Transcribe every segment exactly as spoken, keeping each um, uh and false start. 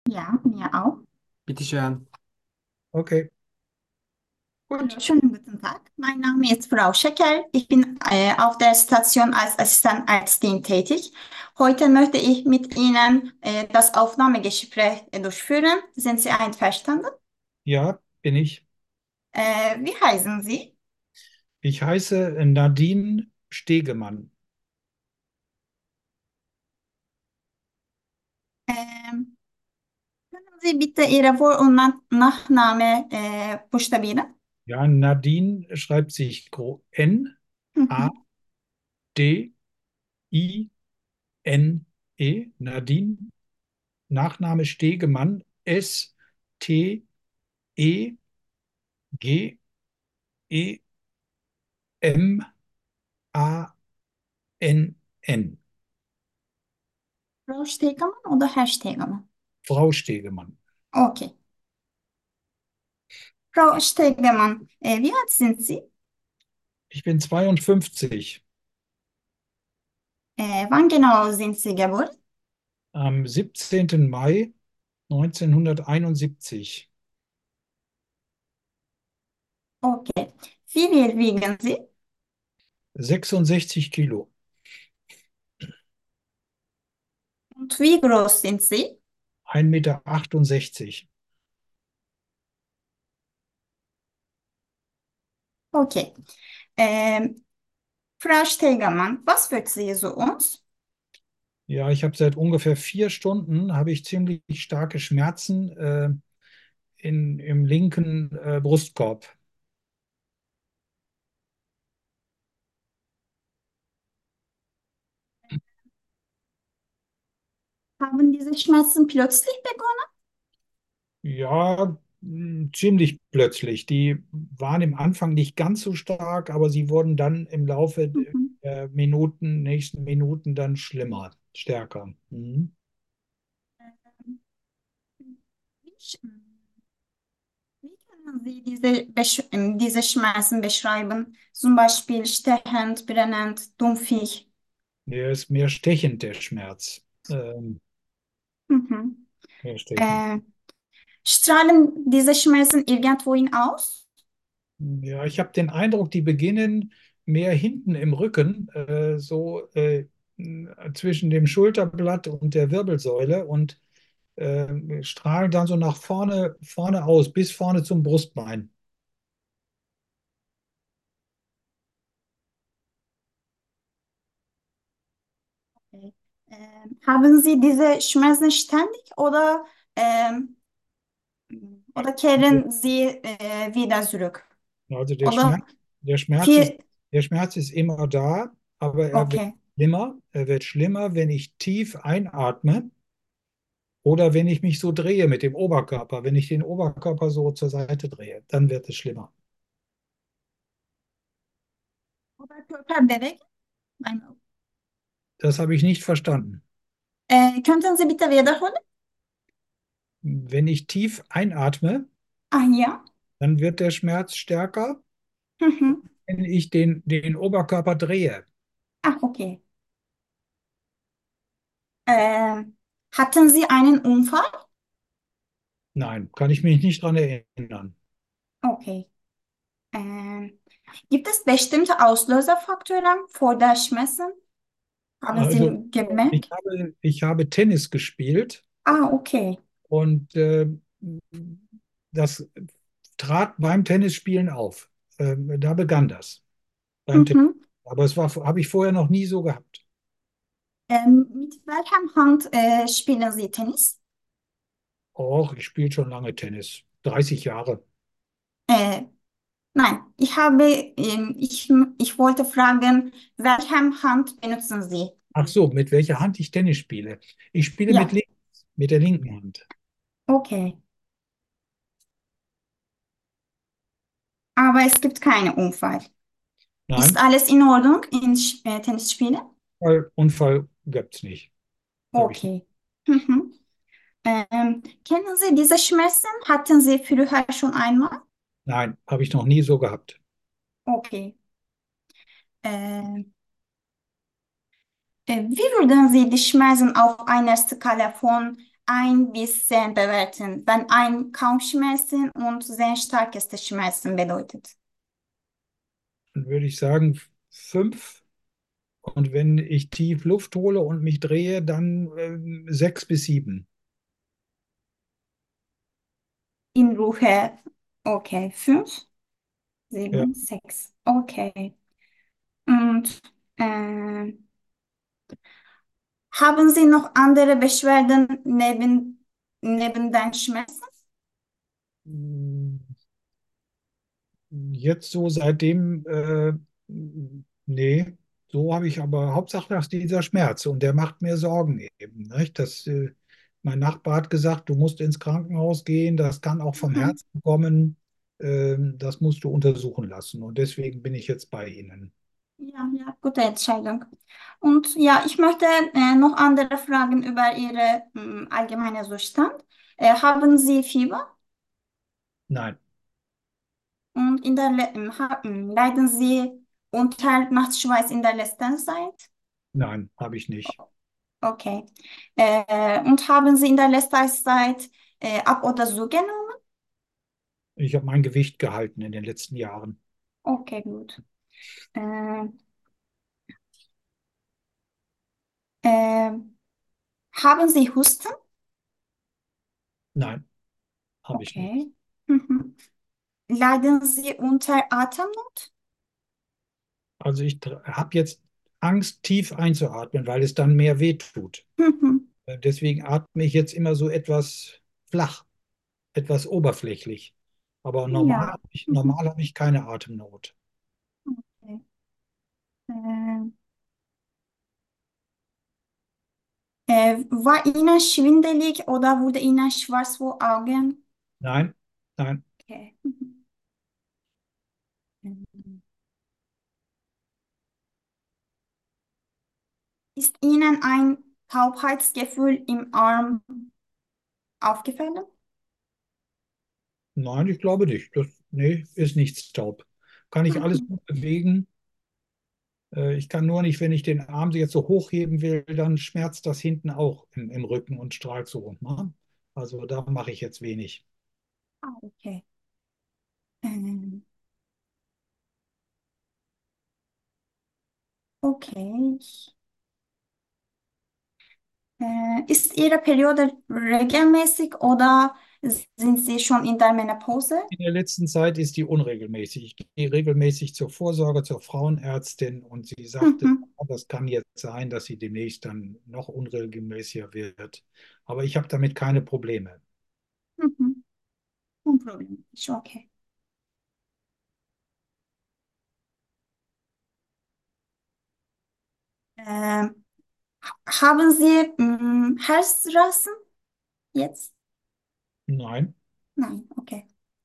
Ja, mir auch. Bitteschön. Okay, Gut. Hallo, schönen guten Tag. Mein Name ist Frau Schäcker. Ich bin äh, auf der Station als Assistentärztin tätig. Heute möchte ich mit Ihnen äh, das Aufnahmegespräch äh, durchführen. Sind Sie einverstanden? Ja, bin ich. Äh, wie heißen Sie? Ich heiße Nadine Stegemann. Ähm, Können Sie bitte Ihre Vor- und Na Nachname äh, buchstabieren? Ja, Nadine schreibt sich gro- Mhm. N-A-D-I-N-E. Nadine. Nachname Stegemann. S-T-E-G-E-M-A-N-N. Frau Stegemann oder Herr Stegemann? Frau Stegemann. Okay. Frau Stegemann, äh, wie alt sind Sie? Ich bin zweiundfünfzig. Äh, wann genau sind Sie geboren? Am siebzehnten Mai neunzehnhunderteinundsiebzig. Okay. Wie viel wiegen Sie? sechsundsechzig Kilo. Und wie groß sind Sie? ein Meter achtundsechzig. Okay. Ähm, Frau Stegemann, was wird Sie zu uns? Ja, ich habe seit ungefähr vier Stunden habe ich ziemlich starke Schmerzen äh, in, im linken äh, Brustkorb. Haben diese Schmerzen plötzlich begonnen? Ja, mh, ziemlich plötzlich. Die waren im Anfang nicht ganz so stark, aber sie wurden dann im Laufe Mhm. der Minuten, nächsten Minuten dann schlimmer, stärker. Mhm. Wie, sch- wie können Sie diese, Besch ähm, diese Schmerzen beschreiben? Zum Beispiel stechend, brennend, dumpfig. Der ist mehr stechend, der Schmerz. Ähm, Mhm. mehr stechend. Äh, Strahlen diese Schmerzen irgendwohin aus? Ja, ich habe den Eindruck, die beginnen mehr hinten im Rücken, äh, so äh, zwischen dem Schulterblatt und der Wirbelsäule und äh, strahlen dann so nach vorne, vorne aus, bis vorne zum Brustbein. Okay. Ähm, haben Sie diese Schmerzen ständig oder, ähm, oder kehren Sie äh, wieder zurück? Also der Schmerz, Oder der Schmerz ist, viel, der Schmerz ist immer da, aber er wird okay. schlimmer. Er wird schlimmer, wenn ich tief einatme oder wenn ich mich so drehe mit dem Oberkörper. Wenn ich den Oberkörper so zur Seite drehe, dann wird es schlimmer. Oder Körper bewegen? Nein. Das habe ich nicht verstanden. Äh, könnten Sie bitte wiederholen? Wenn ich tief einatme, Ah ja. dann wird der Schmerz stärker, Mhm. wenn ich den, den Oberkörper drehe. Ah, okay. Äh, hatten Sie einen Unfall? Nein, kann ich mich nicht dran erinnern. Okay. Ähm, gibt es bestimmte Auslöserfaktoren vor der Schmerzen? Haben Also Sie ich gemerkt? habe, ich habe Tennis gespielt Ah, okay. und äh, das trat beim Tennisspielen auf. Ähm, da begann das beim Tennis. Mhm. Aber es war, habe ich vorher noch nie so gehabt. Ähm, mit welcher Hand äh, spielen Sie Tennis? Och, ich spiele schon lange Tennis. dreißig Jahre. Äh, nein, ich habe, ähm, ich, ich wollte fragen, welche Hand benutzen Sie? Ach so, mit welcher Hand ich Tennis spiele? Ich spiele mit Ja, links, mit der linken Hand. okay. Aber es gibt keinen Unfall. Ist Nein, alles in Ordnung in Sch- äh, Tennisspielen? Unfall, Unfall gibt es nicht. Habe ich nicht. Okay. Mhm. Ähm, kennen Sie diese Schmerzen? Hatten Sie früher schon einmal? Nein, habe ich noch nie so gehabt. Okay. Ähm, äh, wie würden Sie die Schmerzen auf einer Skala von ein bis zehn bewerten, wenn ein kaum Schmerzen und sehr starkeste Schmerzen bedeutet? Dann würde ich sagen fünf. Und wenn ich tief Luft hole und mich drehe, dann ähm, sechs bis sieben. In Ruhe. Okay, fünf, Ja. sieben, sechs. Okay. Und äh, haben Sie noch andere Beschwerden neben, neben den Schmerzen? Mm, Jetzt so seitdem, äh, nee, so habe ich aber Hauptsache dass dieser Schmerz und der macht mir Sorgen eben. Nicht? Das, äh, mein Nachbar hat gesagt, du musst ins Krankenhaus gehen, das kann auch vom Mhm. Herzen kommen, ähm, das musst du untersuchen lassen und deswegen bin ich jetzt bei Ihnen. Ja, ja, gute Entscheidung. Und ja, ich möchte äh, noch andere Fragen über Ihre mh, allgemeine Zustand. Äh, haben Sie Fieber? Nein, Und in der, Le- ähm, ha, ähm, leiden Sie unter Nachtschweiß in der letzten Zeit? nein, habe ich nicht. Okay. Äh, und haben Sie in der letzten Zeit äh, ab oder zugenommen? Ich habe mein Gewicht gehalten in den letzten Jahren. Okay, gut. Äh, äh, haben Sie Husten? Nein, habe ich nicht. Okay. Mhm. Leiden Sie unter Atemnot? Also ich habe jetzt Angst, tief einzuatmen, weil es dann mehr wehtut. Mhm. Äh, Deswegen atme ich jetzt immer so etwas flach, etwas oberflächlich. Aber normal, Ja. hab ich, Mhm. normal habe ich keine Atemnot. Okay. Äh, äh, war Ihnen schwindelig oder wurde Ihnen schwarz vor Augen? Nein, nein, Okay. Mhm. Ist Ihnen ein Taubheitsgefühl im Arm aufgefallen? nein, ich glaube nicht. Das, nee, ist nichts taub. Kann ich alles Mhm. gut bewegen. Äh, Ich kann nur nicht, wenn ich den Arm jetzt so hochheben will, dann schmerzt das hinten auch im, im Rücken und strahlt so. Ne? Also da mache ich jetzt wenig. Ah, okay. Ähm, okay. Äh, ist Ihre Periode regelmäßig oder sind Sie schon in der Menopause? In der letzten Zeit ist die unregelmäßig. Ich gehe regelmäßig zur Vorsorge, zur Frauenärztin und sie sagte, Mhm. "Oh, das kann jetzt sein, dass sie demnächst dann noch unregelmäßiger wird. Aber ich habe damit keine Probleme. Mhm. Unproblematisch, okay. Ähm, haben Sie mh, Herzrasen jetzt? Nein, Nein, okay.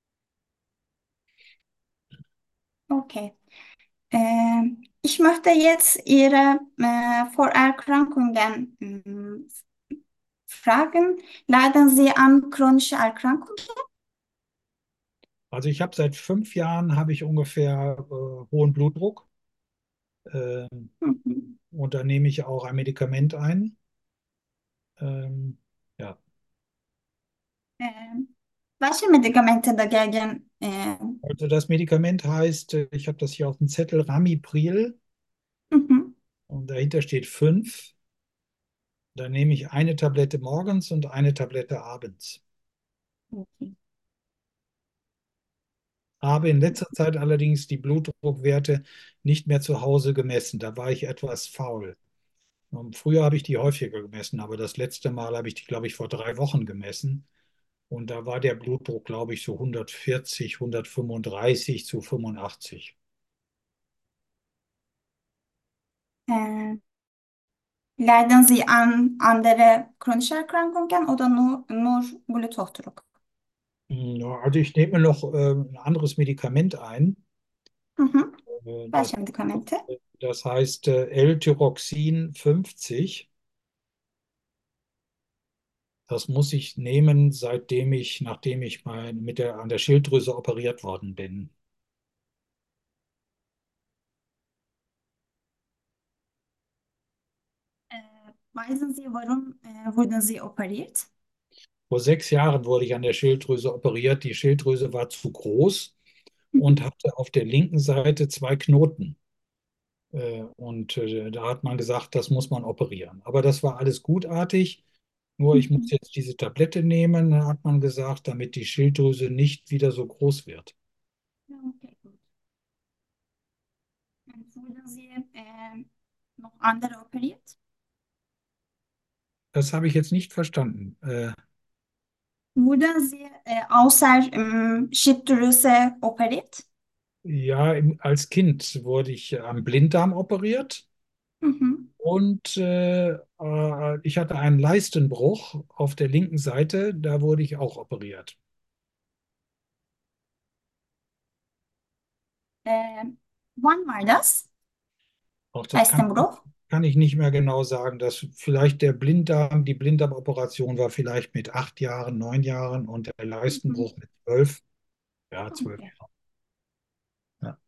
Okay. Ähm, ich möchte jetzt Ihre äh, Vorerkrankungen mh, fragen. Leiden Sie an chronischen Erkrankungen? also ich habe seit fünf Jahren habe ich ungefähr äh, hohen Blutdruck ähm, Mhm. und da nehme ich auch ein Medikament ein. Ähm, ja, Ähm, welche Medikamente dagegen? Äh, also das Medikament heißt, äh, ich habe das hier auf dem Zettel Ramipril mhm. und dahinter steht fünf. Da nehme ich eine Tablette morgens und eine Tablette abends. Okay. Habe in letzter Zeit allerdings die Blutdruckwerte nicht mehr zu Hause gemessen. Da war ich etwas faul. Und früher habe ich die häufiger gemessen, aber das letzte Mal habe ich die, glaube ich, vor drei Wochen gemessen. Und da war der Blutdruck, glaube ich, so hundertvierzig, hundertfünfunddreißig zu fünfundachtzig. Äh, leiden Sie an andere chronische Erkrankungen oder nur, nur Bluthochdruck? Ja, also ich nehme noch äh, ein anderes Medikament ein. Mhm. Äh, das, Welche Medikamente? das heißt äh, L-Tyroxin fünfzig. Das muss ich nehmen, seitdem ich, nachdem ich mal mit der, an der Schilddrüse operiert worden bin. Äh, weisen Sie, warum äh, wurden Sie operiert? Vor sechs Jahren wurde ich an der Schilddrüse operiert. Die Schilddrüse war zu groß Mhm. und hatte auf der linken Seite zwei Knoten. Äh, Und äh, da hat man gesagt, das muss man operieren. Aber das war alles gutartig. Nur ich muss Mhm. jetzt diese Tablette nehmen, hat man gesagt, damit die Schilddrüse nicht wieder so groß wird. Ja, okay, gut. Und wurden Sie äh, noch andere operiert? Das habe ich jetzt nicht verstanden. Äh, Wurden Sie äh, außer ähm, Schilddrüse operiert? ja, im- als Kind wurde ich am Blinddarm operiert Mhm. und äh, äh, ich hatte einen Leistenbruch auf der linken Seite. Da wurde ich auch operiert. Äh, Wann war das? Auch das kann, Leistenbruch? kann ich nicht mehr genau sagen. Dass vielleicht der Blinddarm, die Blinddarmoperation war vielleicht mit acht Jahren, neun Jahren und der Mhm. Leistenbruch mit zwölf. Ja, zwölf Okay. Jahre. Ja.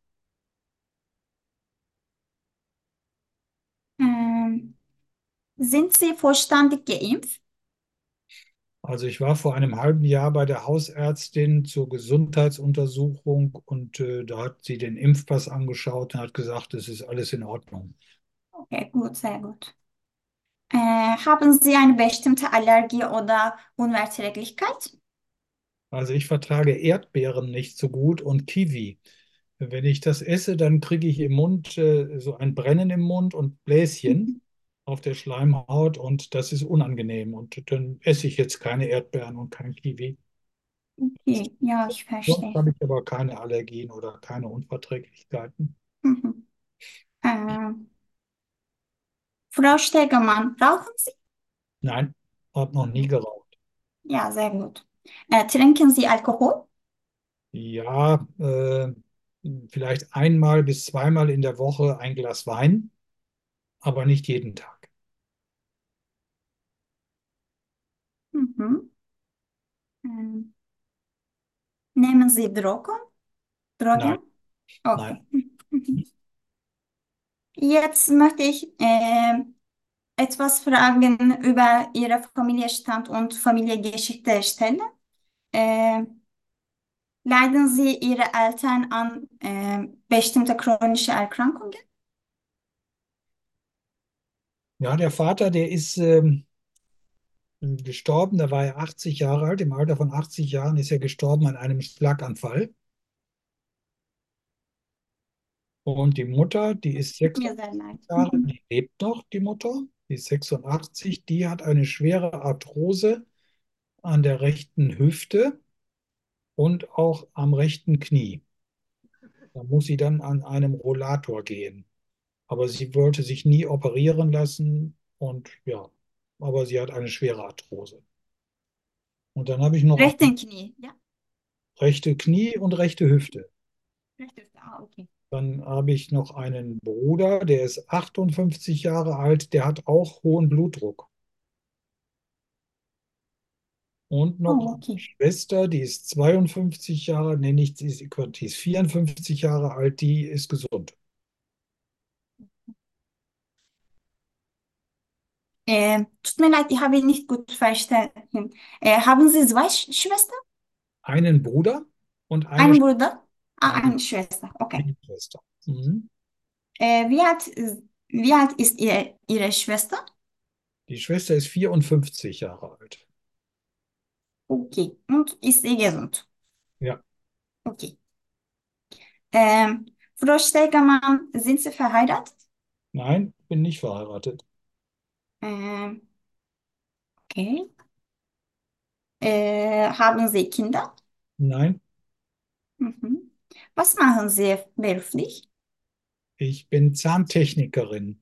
Ähm, Sind Sie vollständig geimpft? Also ich war vor einem halben Jahr bei der Hausärztin zur Gesundheitsuntersuchung und äh, da hat sie den Impfpass angeschaut und hat gesagt, es ist alles in Ordnung. Okay, gut, sehr gut. Äh, haben Sie eine bestimmte Allergie oder Unverträglichkeit? Also ich vertrage Erdbeeren nicht so gut und Kiwi. Wenn ich das esse, dann kriege ich im Mund äh, so ein Brennen im Mund und Bläschen Mhm. auf der Schleimhaut und das ist unangenehm. Und dann esse ich jetzt keine Erdbeeren und kein Kiwi. Okay, ja, ich Sonst verstehe. habe ich aber keine Allergien oder keine Unverträglichkeiten. Mhm. Äh, Frau Stegemann, rauchen Sie? Nein, habe noch nie geraucht. Ja, sehr gut. Äh, trinken Sie Alkohol? Ja, äh, vielleicht einmal bis zweimal in der Woche ein Glas Wein, aber nicht jeden Tag. Mhm. Ähm, Nehmen Sie Drogen? Nein, Drogen? nein. Okay. Mhm. Jetzt möchte ich äh, etwas Fragen über Ihre Familienstand und Familiengeschichte stellen. Äh, Leiden Sie Ihre Eltern an äh, bestimmte chronische Erkrankungen? Ja, der Vater, der ist ähm, gestorben, da war er achtzig Jahre alt. Im Alter von achtzig Jahren ist er gestorben an einem Schlaganfall. Und die Mutter, die ist Tut mir sechsundachtzig sehr leid. Jahre, Mhm. die lebt noch, die Mutter, die ist sechsundachtzig, die hat eine schwere Arthrose an der rechten Hüfte und auch am rechten Knie. Da muss sie dann an einem Rollator gehen. Aber sie wollte sich nie operieren lassen und ja, aber sie hat eine schwere Arthrose. Und dann habe ich noch eine Rechten Knie, ja? rechte Knie und rechte Hüfte. Rechte Hüfte, ah, okay. Dann habe ich noch einen Bruder, der ist achtundfünfzig Jahre alt, der hat auch hohen Blutdruck. Und noch Oh, eine okay. Schwester, die ist zweiundfünfzig Jahre, nee, nicht, die ist, die ist vierundfünfzig Jahre alt, die ist gesund. Äh, tut mir leid, ich habe ihn nicht gut verstanden. Äh, haben Sie zwei Sch Schwestern? Einen Bruder und eine, Einen Bruder? Ah, eine, eine Schwester, okay. eine Schwester. Mhm. Äh, wie alt, wie alt ist ihr, Ihre Schwester? Die Schwester ist vierundfünfzig Jahre alt. Okay. Und ist sie gesund? Ja, Okay. Ähm, Frau Stegemann, sind Sie verheiratet? nein, bin nicht verheiratet. Ähm, okay. Äh, haben Sie Kinder? Nein, Mhm. Was machen Sie beruflich? ich bin Zahntechnikerin,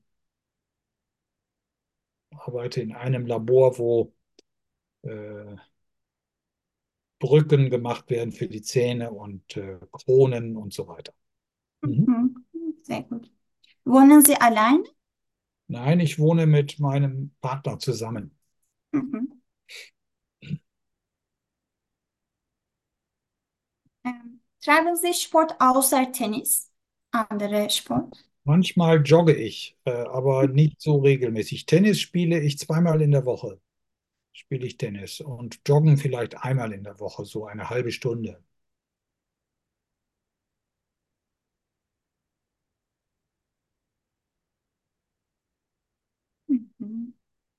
arbeite in einem Labor, wo äh, Brücken gemacht werden für die Zähne und äh, Kronen und so weiter. Mhm. Mhm. Sehr gut. Wohnen Sie allein? Nein, ich wohne mit meinem Partner zusammen. Mhm. Ähm, treiben Sie Sport außer Tennis? Andere Sport? Manchmal jogge ich, äh, aber nicht so regelmäßig. Tennis spiele ich zweimal in der Woche. spiele ich Tennis und joggen vielleicht einmal in der Woche, so eine halbe Stunde. Mhm.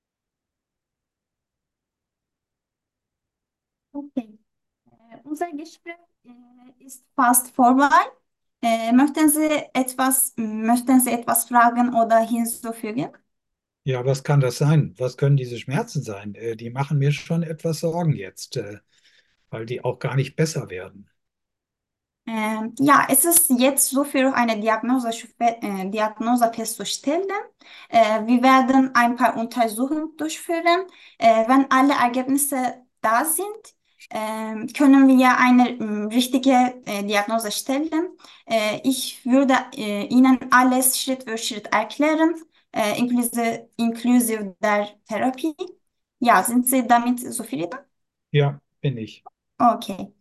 Okay. Äh, Unser Gespräch äh, ist fast vorbei. Äh, möchten Sie etwas, möchten Sie etwas fragen oder hinzufügen? Ja, was kann das sein? Was können diese Schmerzen sein? Äh, die machen mir schon etwas Sorgen jetzt, äh, weil die auch gar nicht besser werden. Ähm, ja, es ist jetzt so für eine Diagnose, äh, Diagnose festzustellen. Äh, wir werden ein paar Untersuchungen durchführen. Äh, wenn alle Ergebnisse da sind, ähm, können wir eine ähm, richtige äh, Diagnose stellen. Äh, ich würde äh, Ihnen alles Schritt für Schritt erklären, äh, inklusive, inklusive der Therapie. Ja, sind Sie damit zufrieden? Ja, bin ich. Okay.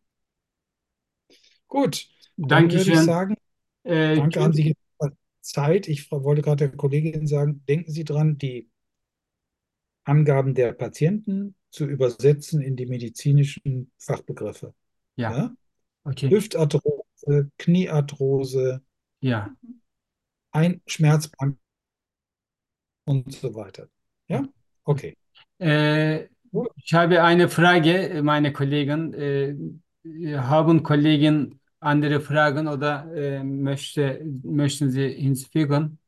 Gut, dann würde ich Dankeschön. sagen, Äh, danke, haben Sie jetzt mal Zeit. Ich wollte gerade der Kollegin sagen, denken Sie dran, die Angaben der Patienten zu übersetzen in die medizinischen Fachbegriffe. ja, Ja? okay. Hüftarthrose, Kniearthrose, Ja. ein Schmerzbank und so weiter. Ja? Okay. Äh, Gut. Ich habe eine Frage, meine Kollegen. Äh, haben Kollegen andere Fragen oder äh, möchte, möchten Sie hinzufügen?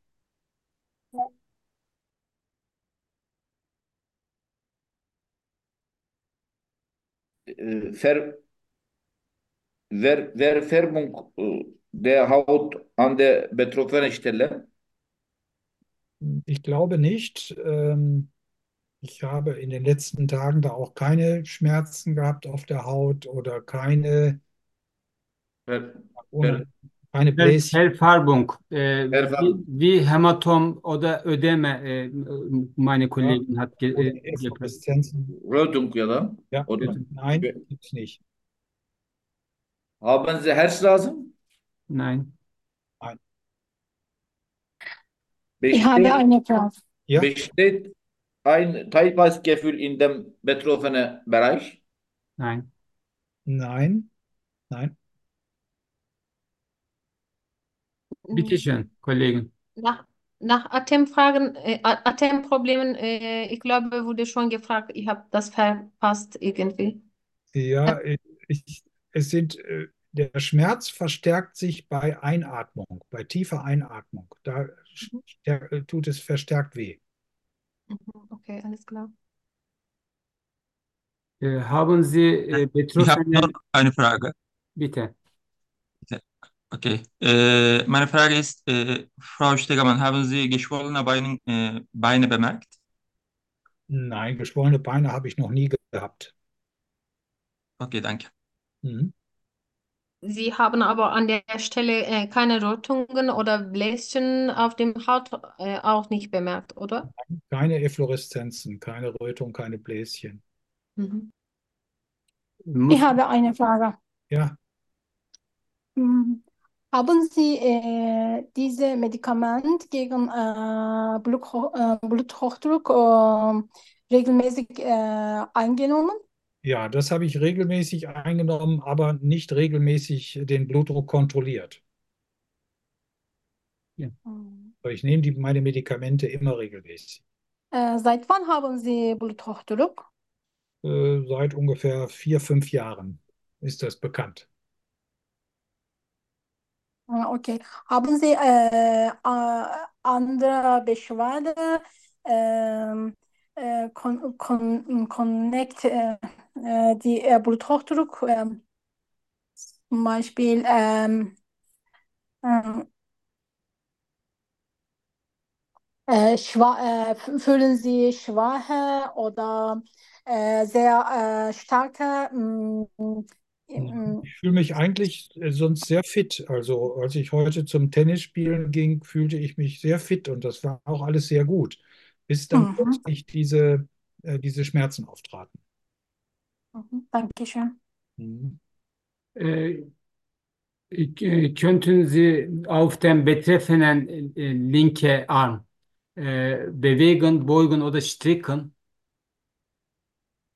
Äh, Ver, Ver, Verfärbung äh, der Haut an der betroffenen Stelle. Ich glaube nicht. Ähm, ich habe in den letzten Tagen da auch keine Schmerzen gehabt auf der Haut oder keine, Ver, ohne, Ver, keine Ver Bläschen. Verfärbung, äh, wie, Verfärbung wie Hämatom oder Ödeme, äh, meine Ja, Kollegin hat ge oder äh, gefragt. Effloreszenzen. Rötung ya da. Ja, Oder? nein, gibt's nicht. Haben Sie Herzrasen? Nein. Nein. Ich habe Besteht, eine Frage. Ja, besteht ein Teilweisgefühl in dem betroffenen Bereich? Nein. nein, nein. Bitte Mm, schön, Kollegen. Nach, nach Atemfragen, äh, A- Atemproblemen, äh, ich glaube, wurde schon gefragt. Ich habe das verpasst irgendwie. Ja, ich, es sind, äh, der Schmerz verstärkt sich bei Einatmung, bei tiefer Einatmung. Da Mhm. stär- tut es verstärkt weh. Mhm. Okay, alles klar. Äh, haben Sie äh, Ich habe noch Betroffenen, eine Frage. bitte. Okay. Äh, meine Frage ist, äh, Frau Stegemann, haben Sie geschwollene Beine, äh, Beine bemerkt? Nein, geschwollene Beine habe ich noch nie gehabt. Okay, danke. Mhm. Sie haben aber an der Stelle äh, keine Rötungen oder Bläschen auf dem Haut äh, auch nicht bemerkt, oder? Keine Effloreszenzen, keine Rötung, keine Bläschen. Mhm. Muss, Ich habe eine Frage. Ja, Hm. Haben Sie äh, diese Medikament gegen äh, Blutho äh, Bluthochdruck äh, regelmäßig äh, eingenommen? ja, das habe ich regelmäßig eingenommen, aber nicht regelmäßig den Blutdruck kontrolliert. ja. Hm. Aber ich nehme die, meine Medikamente immer regelmäßig. Äh, seit wann haben Sie Bluthochdruck? Äh, seit ungefähr vier, fünf Jahren ist das bekannt. Ah, okay. Haben Sie äh, a- andere Beschwerden? Ähm, äh, con con connect äh, äh, die äh, Bluthochdruck, ähm, zum Beispiel ähm, ähm, äh, schwa äh, f- fühlen Sie schwache oder äh, sehr äh, starke mm, mm, Ich fühle mich eigentlich äh, sonst sehr fit. Also als ich heute zum Tennisspielen ging, fühlte ich mich sehr fit und das war auch alles sehr gut, bis dann mhm, plötzlich diese, äh, diese Schmerzen auftraten. mhm, Dankeschön. Mhm. Äh, K- Könnten Sie auf dem betreffenden äh, linke Arm äh, bewegen, beugen oder stricken?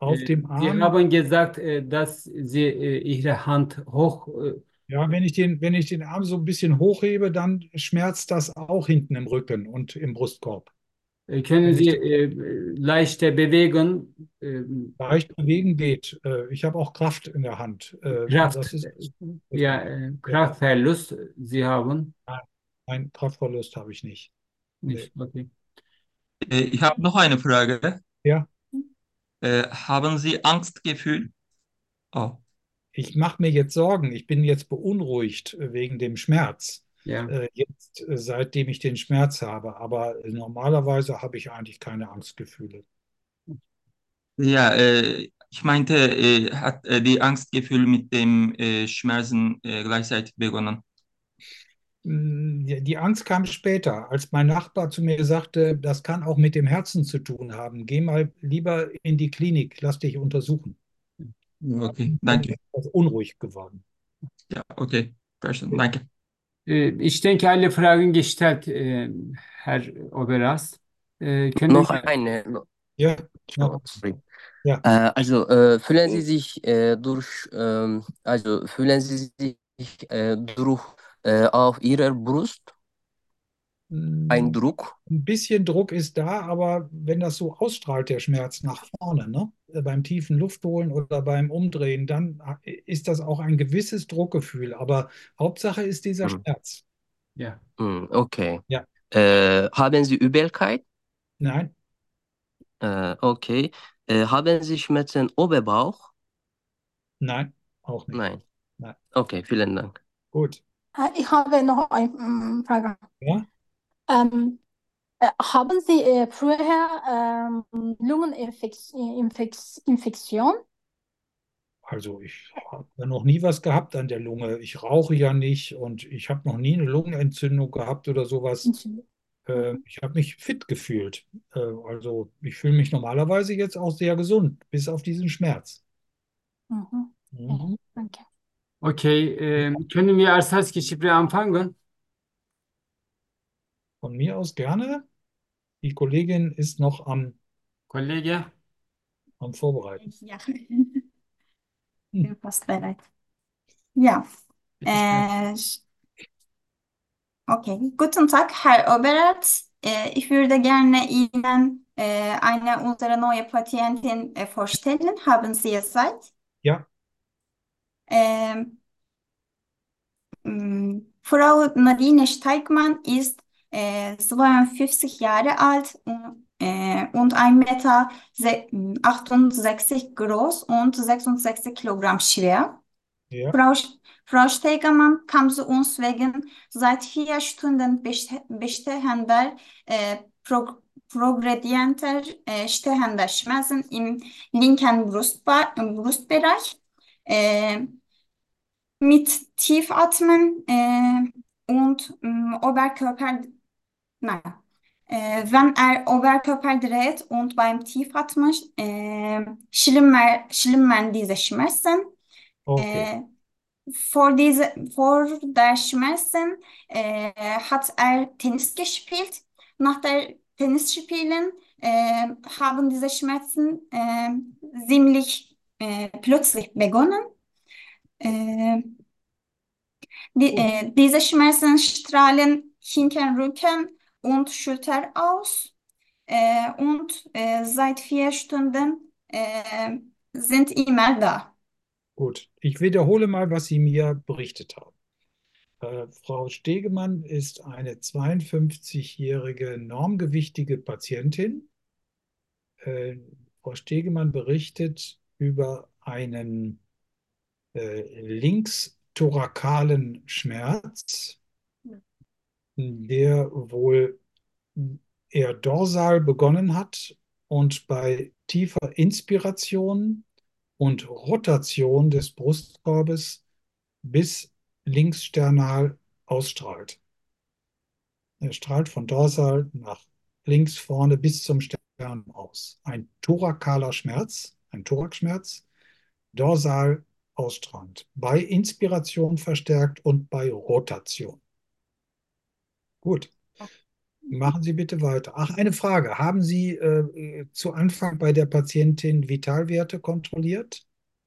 auf Äh, dem Sie Arm. haben gesagt, äh, dass Sie äh, Ihre Hand hoch. Äh, Ja, wenn ich den, wenn ich den Arm so ein bisschen hochhebe, dann schmerzt das auch hinten im Rücken und im Brustkorb. äh, können Wenn ich Sie den äh, leichter bewegen? Äh, leicht bewegen geht. Äh, ich habe auch Kraft in der Hand. Äh, das Kraft, ist äh, das, ja, äh, ja, Kraftverlust Sie haben? nein, ein Kraftverlust habe ich nicht. Nee. Nicht, okay. Äh, ich habe noch eine Frage. Ja, Äh, haben Sie Angstgefühl? Oh. ich mache mir jetzt Sorgen. Ich bin jetzt beunruhigt äh, wegen dem Schmerz. Ja. Äh, jetzt, äh, seitdem ich den Schmerz habe. Aber äh, normalerweise habe ich eigentlich keine Angstgefühle. Ja, äh, ich meinte, äh, hat äh, die Angstgefühl mit dem äh, Schmerzen äh, gleichzeitig begonnen? Mm, Die die Angst kam später, als mein Nachbar zu mir sagte, das kann auch mit dem Herzen zu tun haben. Geh mal lieber in die Klinik, lass dich untersuchen. Da Okay, bin ich dann danke. etwas unruhig geworden. Ja, okay, verstanden, danke. Äh, ich denke, alle Fragen gestellt, äh, Herr Oberast. Äh, können Noch wir, eine. no- Ja, noch, Oh, sorry. ja. Äh, also äh, fühlen Sie sich äh, durch, ähm, also fühlen Sie sich äh, durch äh, auf Ihrer Brust ein Mm, Druck? Ein bisschen Druck ist da, aber wenn das so ausstrahlt, der Schmerz nach vorne, ne? Äh, Beim tiefen Luftholen oder beim Umdrehen, dann ist das auch ein gewisses Druckgefühl. Aber Hauptsache ist dieser Hm. Schmerz. ja. Hm, okay. Ja, Äh, haben Sie Übelkeit? nein, Äh, okay. Äh, haben Sie Schmerzen Oberbauch? nein, auch nicht. Nein. Nein. Okay, vielen Dank. Gut. Äh, Ich habe noch eine mm, Frage. Ja, Ähm, äh, haben Sie äh, früher ähm, Lungeninfektion? also ich habe noch nie was gehabt an der Lunge. Ich rauche ja nicht und ich habe noch nie eine Lungenentzündung gehabt oder sowas. Äh, Mhm. ich habe mich fit gefühlt. Äh, also ich fühle mich normalerweise jetzt auch sehr gesund, bis auf diesen Schmerz. Mhm. Okay, Mhm. danke. Okay, äh, können wir als Gespräch anfangen? Von mir aus gerne. Die Kollegin ist noch am, Kollege? am Vorbereiten. Ja, Hm. bin fast bereit. Ja, Bitte schön. äh, okay. Guten Tag, Herr Obert. Äh, ich würde gerne Ihnen äh, eine unserer neue Patientin äh, vorstellen. Haben Sie es Zeit? Ja, Ähm, mh, Frau Nadine Steigmann ist äh, zweiundfünfzig Jahre alt und, äh, und ein Meter achtundsechzig groß und sechsundsechzig Kilogramm schwer. ja, Frau, Frau Stegemann kam zu uns wegen seit vier Stunden beste- bestehender äh, pro, progredienter äh, stehender Schmerzen im linken Brustba Brustbereich äh, mit Tiefatmen äh, und ähm, Oberkörper, nein, äh, wenn er Oberkörper dreht und beim Tiefatmen äh, schlimmer, schlimmern diese Schmerzen. okay, Äh, vor diese, vor der Schmerzen äh, hat er Tennis gespielt. Nach der Tennisspielen äh, haben diese Schmerzen äh, ziemlich äh, plötzlich begonnen. Äh, die, gut, äh, diese Schmerzen strahlen hinten Rücken und Schulter aus äh, und äh, seit vier Stunden äh, sind immer da. gut. Ich wiederhole mal, was Sie mir berichtet haben. Äh, Frau Stegemann ist eine zweiundfünfzigjährige normgewichtige Patientin. Äh, Frau Stegemann berichtet über einen äh, linkstorakalen Schmerz, der wohl eher dorsal begonnen hat und bei tiefer Inspiration und Rotation des Brustkorbes bis linkssternal ausstrahlt. Er strahlt von dorsal nach links vorne bis zum Sternum aus. Ein thorakaler Schmerz, ein Thoraxschmerz, dorsal ausstrahlend. Bei Inspiration verstärkt und bei Rotation. Gut. Machen Sie bitte weiter. Ach, eine Frage. Haben Sie äh, zu Anfang bei der Patientin Vitalwerte kontrolliert?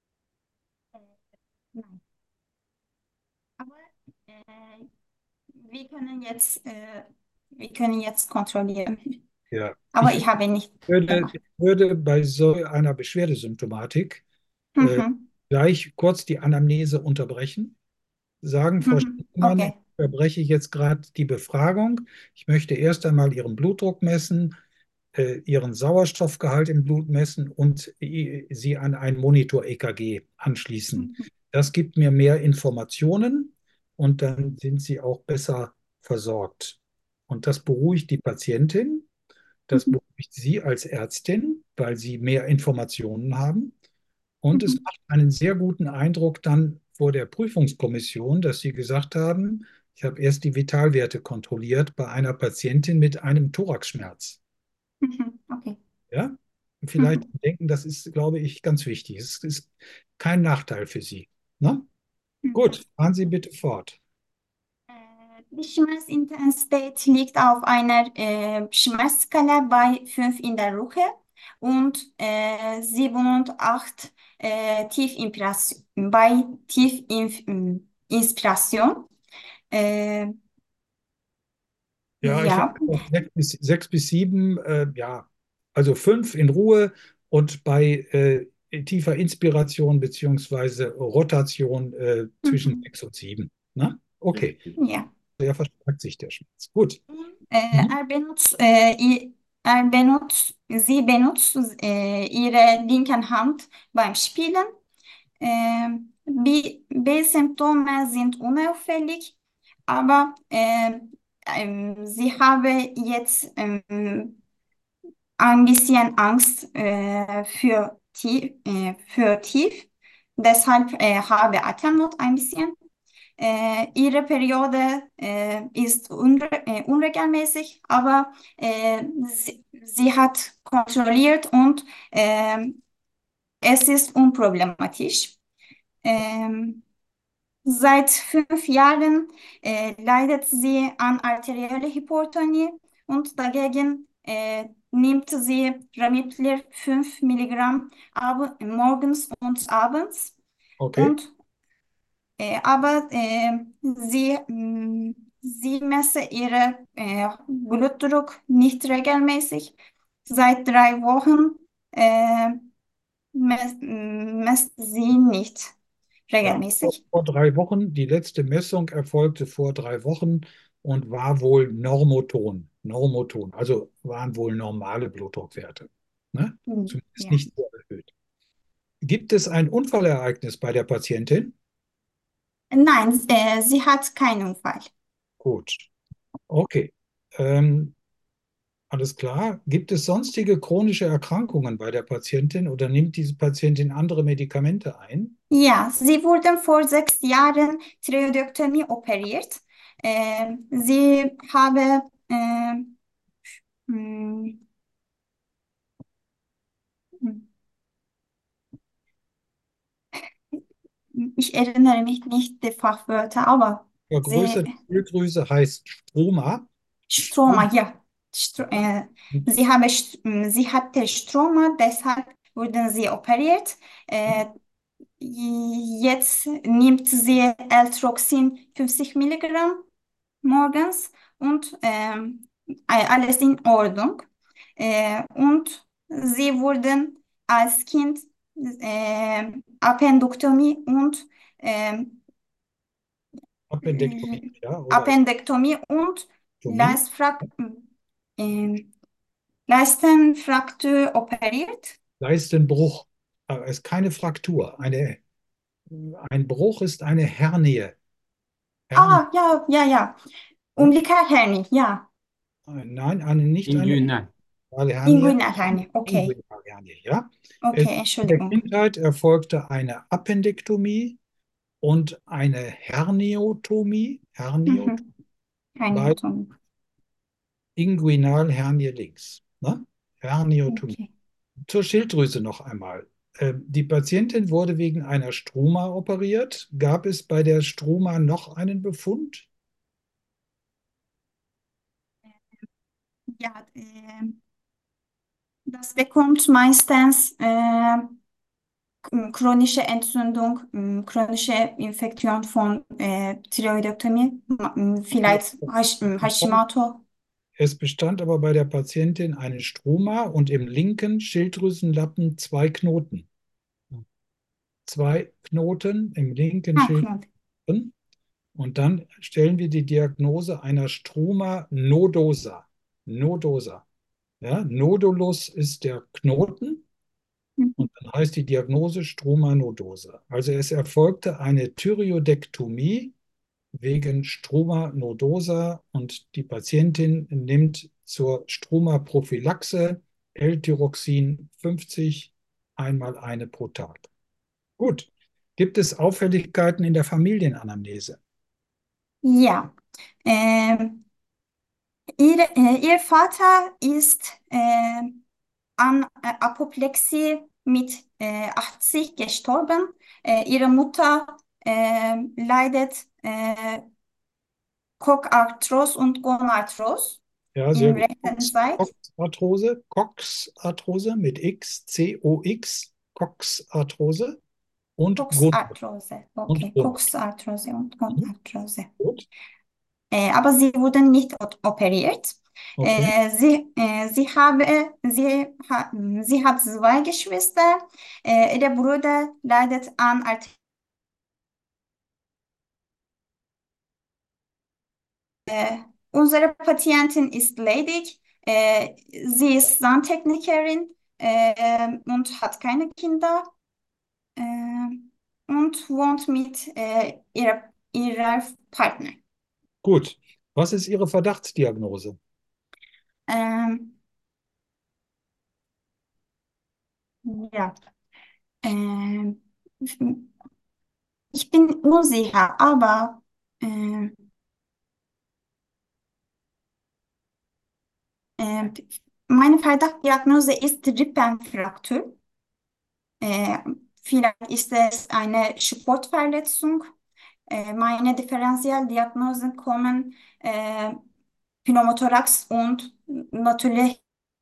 Nein. Aber äh, wir können jetzt, äh, wir können jetzt kontrollieren. Ja. Aber Ich ich habe nicht würde, gemacht. ich würde bei so einer Beschwerdesymptomatik äh, Mhm. gleich kurz die Anamnese unterbrechen. Sagen, Frau Mhm. Stegmann, ich Okay. unterbreche jetzt gerade die Befragung. Ich möchte erst einmal Ihren Blutdruck messen, äh, Ihren Sauerstoffgehalt im Blut messen und i- Sie an ein Monitor-E K G anschließen. Mhm. Das gibt mir mehr Informationen und dann sind Sie auch besser versorgt. Und das beruhigt die Patientin, das Mhm. beruhigt Sie als Ärztin, weil Sie mehr Informationen haben. Und es Mhm. macht einen sehr guten Eindruck dann vor der Prüfungskommission, dass Sie gesagt haben, ich habe erst die Vitalwerte kontrolliert bei einer Patientin mit einem Thoraxschmerz. Mhm. Okay. Ja? Und vielleicht Mhm. denken, das ist, glaube ich, ganz wichtig. Es ist kein Nachteil für Sie. Ne? Mhm. Gut, fahren Sie bitte fort. Äh, Die Schmerzintensität liegt auf einer äh, Schmerzskala bei fünf in der Woche und äh, sieben und acht äh, Tiefinspiration, bei Tiefinspiration. Äh, Ja, ich habe ja, auch sechs bis, sechs bis sieben, äh, ja, also fünf in Ruhe und bei äh, tiefer Inspiration beziehungsweise Rotation äh, zwischen mhm. sechs und sieben. Ne? Okay, Ja. der verstärkt sich der Schmerz. Gut. Äh, Mhm. er benutzt, äh, i- er benutzt, sie benutzt äh, ihre linken Hand beim Spielen. Äh, B- B-Symptome sind unauffällig, aber äh, ähm, sie habe jetzt ähm, ein bisschen Angst äh, für tief, äh, für tief. Deshalb äh, habe Atemnot ein bisschen. Äh, ihre Periode äh, ist unre äh, unregelmäßig, aber äh, sie, sie hat kontrolliert und äh, es ist unproblematisch. Ähm, Seit fünf Jahren äh, leidet sie an arterieller Hypertonie und dagegen äh, nimmt sie Ramiplir fünf Milligramm ab, morgens und abends. Okay. Und äh, aber äh, sie, mh, sie messe ihre äh, Blutdruck nicht regelmäßig. Seit drei Wochen äh, mess, messt sie nicht Ja, vor, regelmäßig. vor drei Wochen, die letzte Messung erfolgte vor drei Wochen und war wohl Normoton. Normoton, also waren wohl normale Blutdruckwerte. Ne? Hm, Zumindest ja. nicht sehr erhöht. Gibt es ein Unfallereignis bei der Patientin? Nein, äh, sie hat keinen Unfall. Gut, okay. Ähm, alles klar. Gibt es sonstige chronische Erkrankungen bei der Patientin oder nimmt diese Patientin andere Medikamente ein? Ja, sie wurden vor sechs Jahren Tiroidektomie operiert. Äh, sie habe äh, hm, ich erinnere mich nicht die Fachwörter, aber sie, Vergrößerte Schilddrüse heißt Stroma. Stroma, Strom. ja. Stro äh, sie habe, St- m, sie hatte Stroma, deshalb wurden sie operiert. Äh, jetzt nimmt sie Eltroxin fünfzig Milligramm morgens und ähm, a- alles in Ordnung. Äh, und sie wurden als Kind äh, Appendektomie und ähm, Appendektomie, ja, oder Appendektomie und Stomie. Leistfrak äh, Leistenfraktur operiert. Leistenbruch, aber es ist keine Fraktur. Eine, ein Bruch ist eine Hernie. Hernie. Ah, ja, ja, ja. Ne? Umbilikalhernie, ja. Nein, eine, nicht eine İngüne. orale Hernie, Inguinalhernie, okay. Inguinalhernie, ja. Es, Okay, in der Entschuldigung. Kindheit erfolgte eine Appendektomie und eine Herniotomie, Herniot Mhm. bei Hernieotomie, Inguinalhernie links. Ne? Herniotomie. okay. Zur Schilddrüse noch einmal. Ähm, Die Patientin wurde wegen einer Struma operiert. Gab es bei der Struma noch einen Befund? ja, äh, das bekommt meistens äh, chronische Entzündung, mh, chronische Infektion von äh, Thyroidektomie, mh, vielleicht Hash, mh, Hashimoto. Es bestand aber bei der Patientin eine Struma und im linken Schilddrüsenlappen zwei Knoten. Zwei Knoten im linken Ha, Knoten. Schilddrüsenlappen. Und dann stellen wir die Diagnose einer Struma nodosa. Nodosa. Ja, Nodulus ist der Knoten und dann heißt die Diagnose Struma nodosa. Also es erfolgte eine Thyreoidektomie wegen Struma nodosa und die Patientin nimmt zur Struma-Prophylaxe L-Tyroxin fünfzig, einmal eine pro Tag. Gut. Gibt es Auffälligkeiten in der Familienanamnese? Ja, ähm, ihr, äh, ihr Vater ist äh, an äh, Apoplexie mit äh, achtzig gestorben. Äh, ihre Mutter äh, leidet äh, Coxarthros und Gonarthros Ja, sehr im gut. rechten Cox, Seite. Coxarthrose, Coxarthrose mit X, C O X, Coxarthrose und Grund. Coxarthrose, Und okay, Grund. Coxarthrose und Mhm. Gonarthrose. Gut. Äh, aber sie wurden nicht op- operiert. Okay. Äh, sie, äh, sie, habe, sie, ha, sie hat zwei Geschwister. Äh, ihr Bruder leidet an Art äh, unsere Patientin ist ledig. Äh, sie ist Sandtechnikerin äh, und hat keine Kinder äh, und wohnt mit äh, ihrer, ihrer Partner. Gut. Was ist Ihre Verdachtsdiagnose? Ähm, ja, ähm, ich bin unsicher, aber äh, äh, meine Verdachtsdiagnose ist Rippenfraktur. Äh, vielleicht ist es eine Sportverletzung. Äh, meine Differentialdiagnosen kommen äh, Pneumothorax und natürlich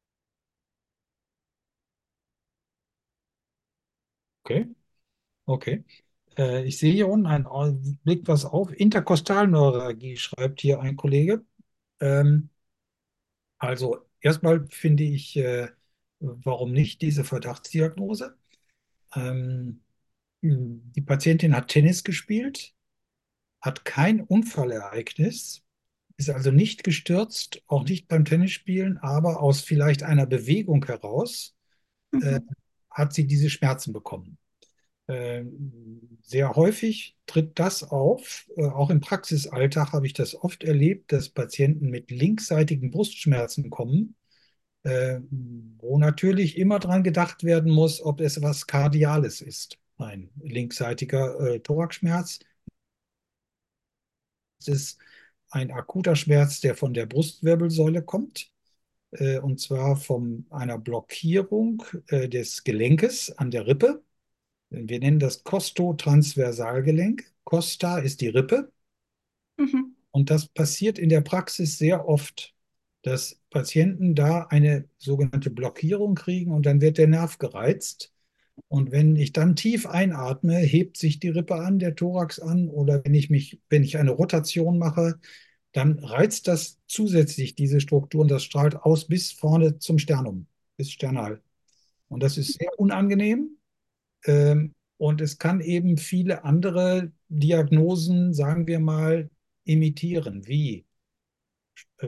Okay. Okay. Äh, ich sehe hier unten ein, blickt was auf. Interkostalneuralgie schreibt hier ein Kollege. Ähm, also erstmal finde ich, äh, warum nicht diese Verdachtsdiagnose? Ähm, die Patientin hat Tennis gespielt, hat kein Unfallereignis, ist also nicht gestürzt, auch nicht beim Tennisspielen, aber aus vielleicht einer Bewegung heraus äh, mhm, hat sie diese Schmerzen bekommen. Äh, sehr häufig tritt das auf. Äh, auch im Praxisalltag habe ich das oft erlebt, dass Patienten mit linksseitigen Brustschmerzen kommen, äh, wo natürlich immer dran gedacht werden muss, ob es was Kardiales ist. Ein linksseitiger äh, Thoraxschmerz ist ein akuter Schmerz, der von der Brustwirbelsäule kommt, äh, und zwar von einer Blockierung äh, des Gelenkes an der Rippe. Wir nennen das Costotransversalgelenk. Costa ist die Rippe. mhm, Und das passiert in der Praxis sehr oft, dass Patienten da eine sogenannte Blockierung kriegen und dann wird der Nerv gereizt. Und wenn ich dann tief einatme, hebt sich die Rippe an, der Thorax an, oder wenn ich mich, wenn ich eine Rotation mache, dann reizt das zusätzlich diese Strukturen, das strahlt aus bis vorne zum Sternum, bis Sternal. Und das ist sehr unangenehm. Ähm, und es kann eben viele andere Diagnosen, sagen wir mal, imitieren, wie äh,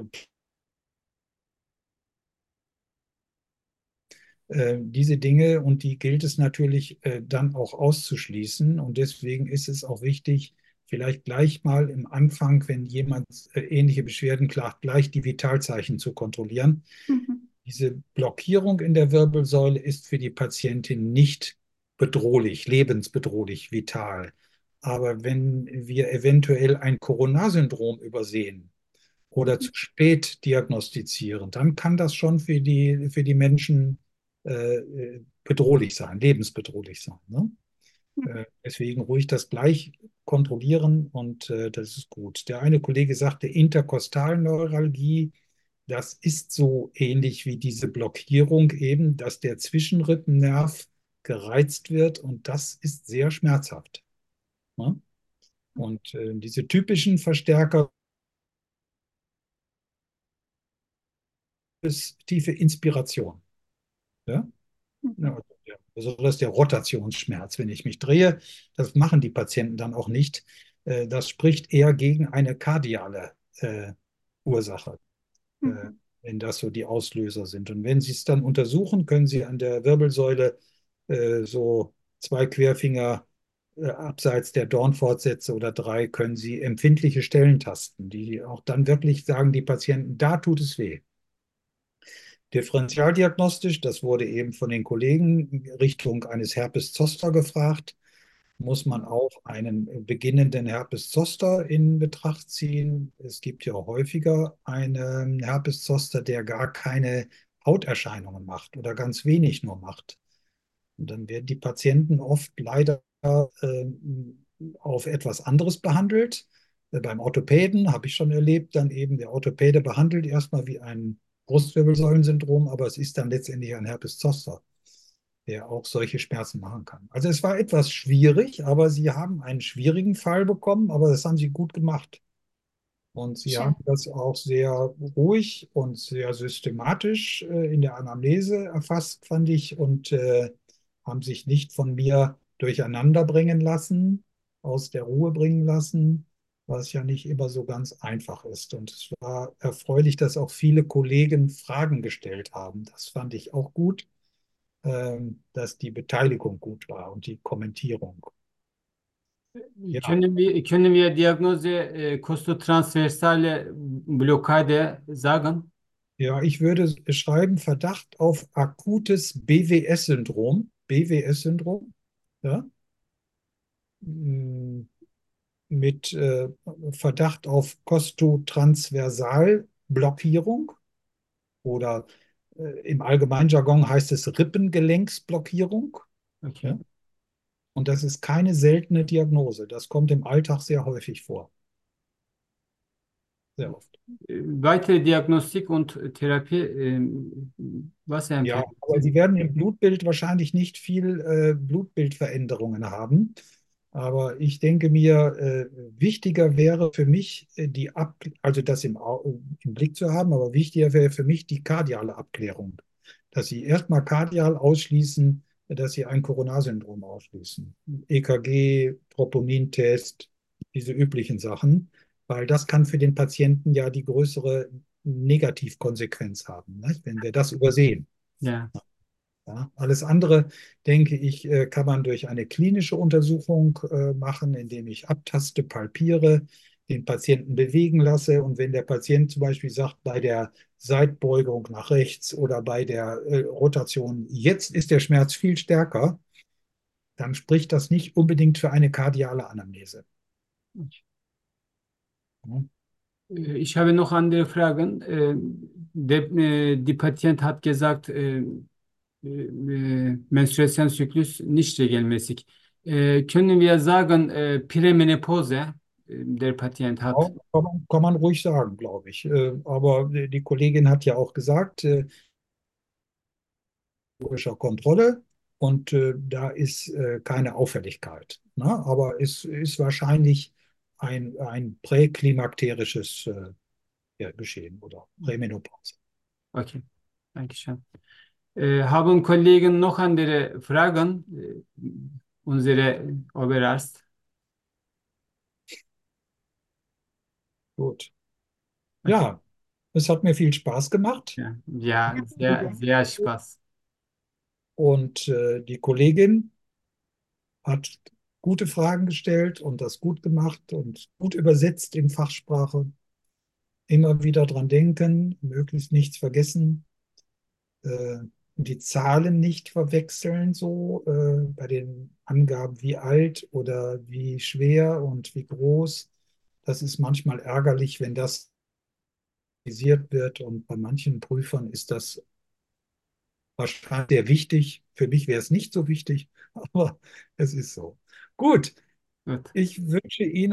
äh, diese Dinge. Und die gilt es natürlich äh, dann auch auszuschließen. Und deswegen ist es auch wichtig, vielleicht gleich mal im Anfang, wenn jemand äh, ähnliche Beschwerden klagt, gleich die Vitalzeichen zu kontrollieren. mhm, Diese Blockierung in der Wirbelsäule ist für die Patientin nicht bedrohlich, lebensbedrohlich, vital. Aber wenn wir eventuell ein Coronarsyndrom übersehen oder zu spät diagnostizieren, dann kann das schon für die, für die Menschen äh, bedrohlich sein, lebensbedrohlich sein. Ne? mhm. Äh, deswegen ruhig das gleich kontrollieren und äh, das ist gut. Der eine Kollege sagte Interkostalneuralgie. das ist so ähnlich wie diese Blockierung eben, dass der Zwischenrippennerv gereizt wird und das ist sehr schmerzhaft. Ne? Und äh, diese typischen Verstärker ist tiefe Inspiration. Ja? Ja, ja. Besonders der Rotationsschmerz, wenn ich mich drehe, das machen die Patienten dann auch nicht. Äh, Das spricht eher gegen eine kardiale äh, Ursache, äh, Mhm. wenn das so die Auslöser sind. Und wenn Sie es dann untersuchen, können Sie an der Wirbelsäule äh, so zwei Querfinger äh, abseits der Dornfortsätze oder drei, können Sie empfindliche Stellen tasten, die auch dann wirklich sagen, die Patienten, da tut es weh. Differentialdiagnostisch, das wurde eben von den Kollegen in Richtung eines Herpes zoster gefragt, muss man auch einen beginnenden Herpes zoster in Betracht ziehen. Es gibt ja häufiger einen Herpes zoster, der gar keine Hauterscheinungen macht oder ganz wenig nur macht. Und dann werden die Patienten oft leider äh, auf etwas anderes behandelt. Äh, Beim Orthopäden habe ich schon erlebt, dann eben der Orthopäde behandelt erstmal wie ein Brustwirbelsäulensyndrom, aber es ist dann letztendlich ein Herpes zoster, der auch solche Schmerzen machen kann. Also es war etwas schwierig, aber Sie haben einen schwierigen Fall bekommen, aber das haben Sie gut gemacht. Und Sie haben Schön. das auch sehr ruhig und sehr systematisch äh, in der Anamnese erfasst, fand ich, und äh, haben sich nicht von mir durcheinander bringen lassen, aus der Ruhe bringen lassen, was ja nicht immer so ganz einfach ist. Und es war erfreulich, dass auch viele Kollegen Fragen gestellt haben. Das fand ich auch gut, ähm, dass die Beteiligung gut war und die Kommentierung. Ja, Können wir, können wir Diagnose äh, kostotransversale Blockade sagen? ja, ich würde beschreiben Verdacht auf akutes B W S-Syndrom. B W S-Syndrom, ja, mm, mit äh, Verdacht auf Kostotransversalblockierung oder äh, im Allgemeinjargon heißt es Rippengelenksblockierung. Okay. Ja? Und das ist keine seltene Diagnose. Das kommt im Alltag sehr häufig vor. Sehr oft. Äh, Weitere Diagnostik und Therapie, äh, was Ja, empfehlen aber Sie? Sie werden im Blutbild wahrscheinlich nicht viel äh, Blutbildveränderungen haben. Aber ich denke mir, äh, wichtiger wäre für mich äh, die Ab also das im, Au- im Blick zu haben, aber wichtiger wäre für mich die kardiale Abklärung. Dass Sie erstmal kardial ausschließen, dass Sie ein Coronarsyndrom ausschließen. E K G, Troponintest, diese üblichen Sachen, weil das kann für den Patienten ja die größere Negativkonsequenz haben, ne? Wenn wir das übersehen. Ja. Ja, alles andere, denke ich, äh, kann man durch eine klinische Untersuchung äh, machen, indem ich abtaste, palpiere, den Patienten bewegen lasse. Und wenn der Patient zum Beispiel sagt, bei der Seitbeugung nach rechts oder bei der äh, Rotation, jetzt ist der Schmerz viel stärker, dann spricht das nicht unbedingt für eine kardiale Anamnese. Ja. Äh, Ich habe noch andere Fragen. Äh, Der, äh, die Patient hat gesagt, äh, äh, Menstruationszyklus nicht regelmäßig. Äh, können wir sagen, äh, Prämenopause, äh, der Patient Ja, hat? kann man, kann man ruhig sagen, glaube ich. Äh, Aber die die Kollegin hat ja auch gesagt, äh, chirurgischer Kontrolle und äh, da ist äh, keine Auffälligkeit. Ne? Aber es ist wahrscheinlich ein, ein präklimakterisches äh, ja, Geschehen oder Prämenopause. Okay, danke schön. Äh, haben Kollegen noch andere Fragen? Äh, unsere Oberarzt. Gut. Okay. Ja, es hat mir viel Spaß gemacht Ja, ja, Ja, sehr, sehr Spaß. und äh, die Kollegin hat gute Fragen gestellt und das gut gemacht und gut übersetzt in Fachsprache. Immer wieder dran denken, möglichst nichts vergessen. äh, die Zahlen nicht verwechseln, so äh, bei den Angaben, wie alt oder wie schwer und wie groß. Das ist manchmal ärgerlich, wenn das visiert wird und bei manchen Prüfern ist das wahrscheinlich sehr wichtig. Für mich wäre es nicht so wichtig, aber es ist so. Gut, Gut. ich wünsche Ihnen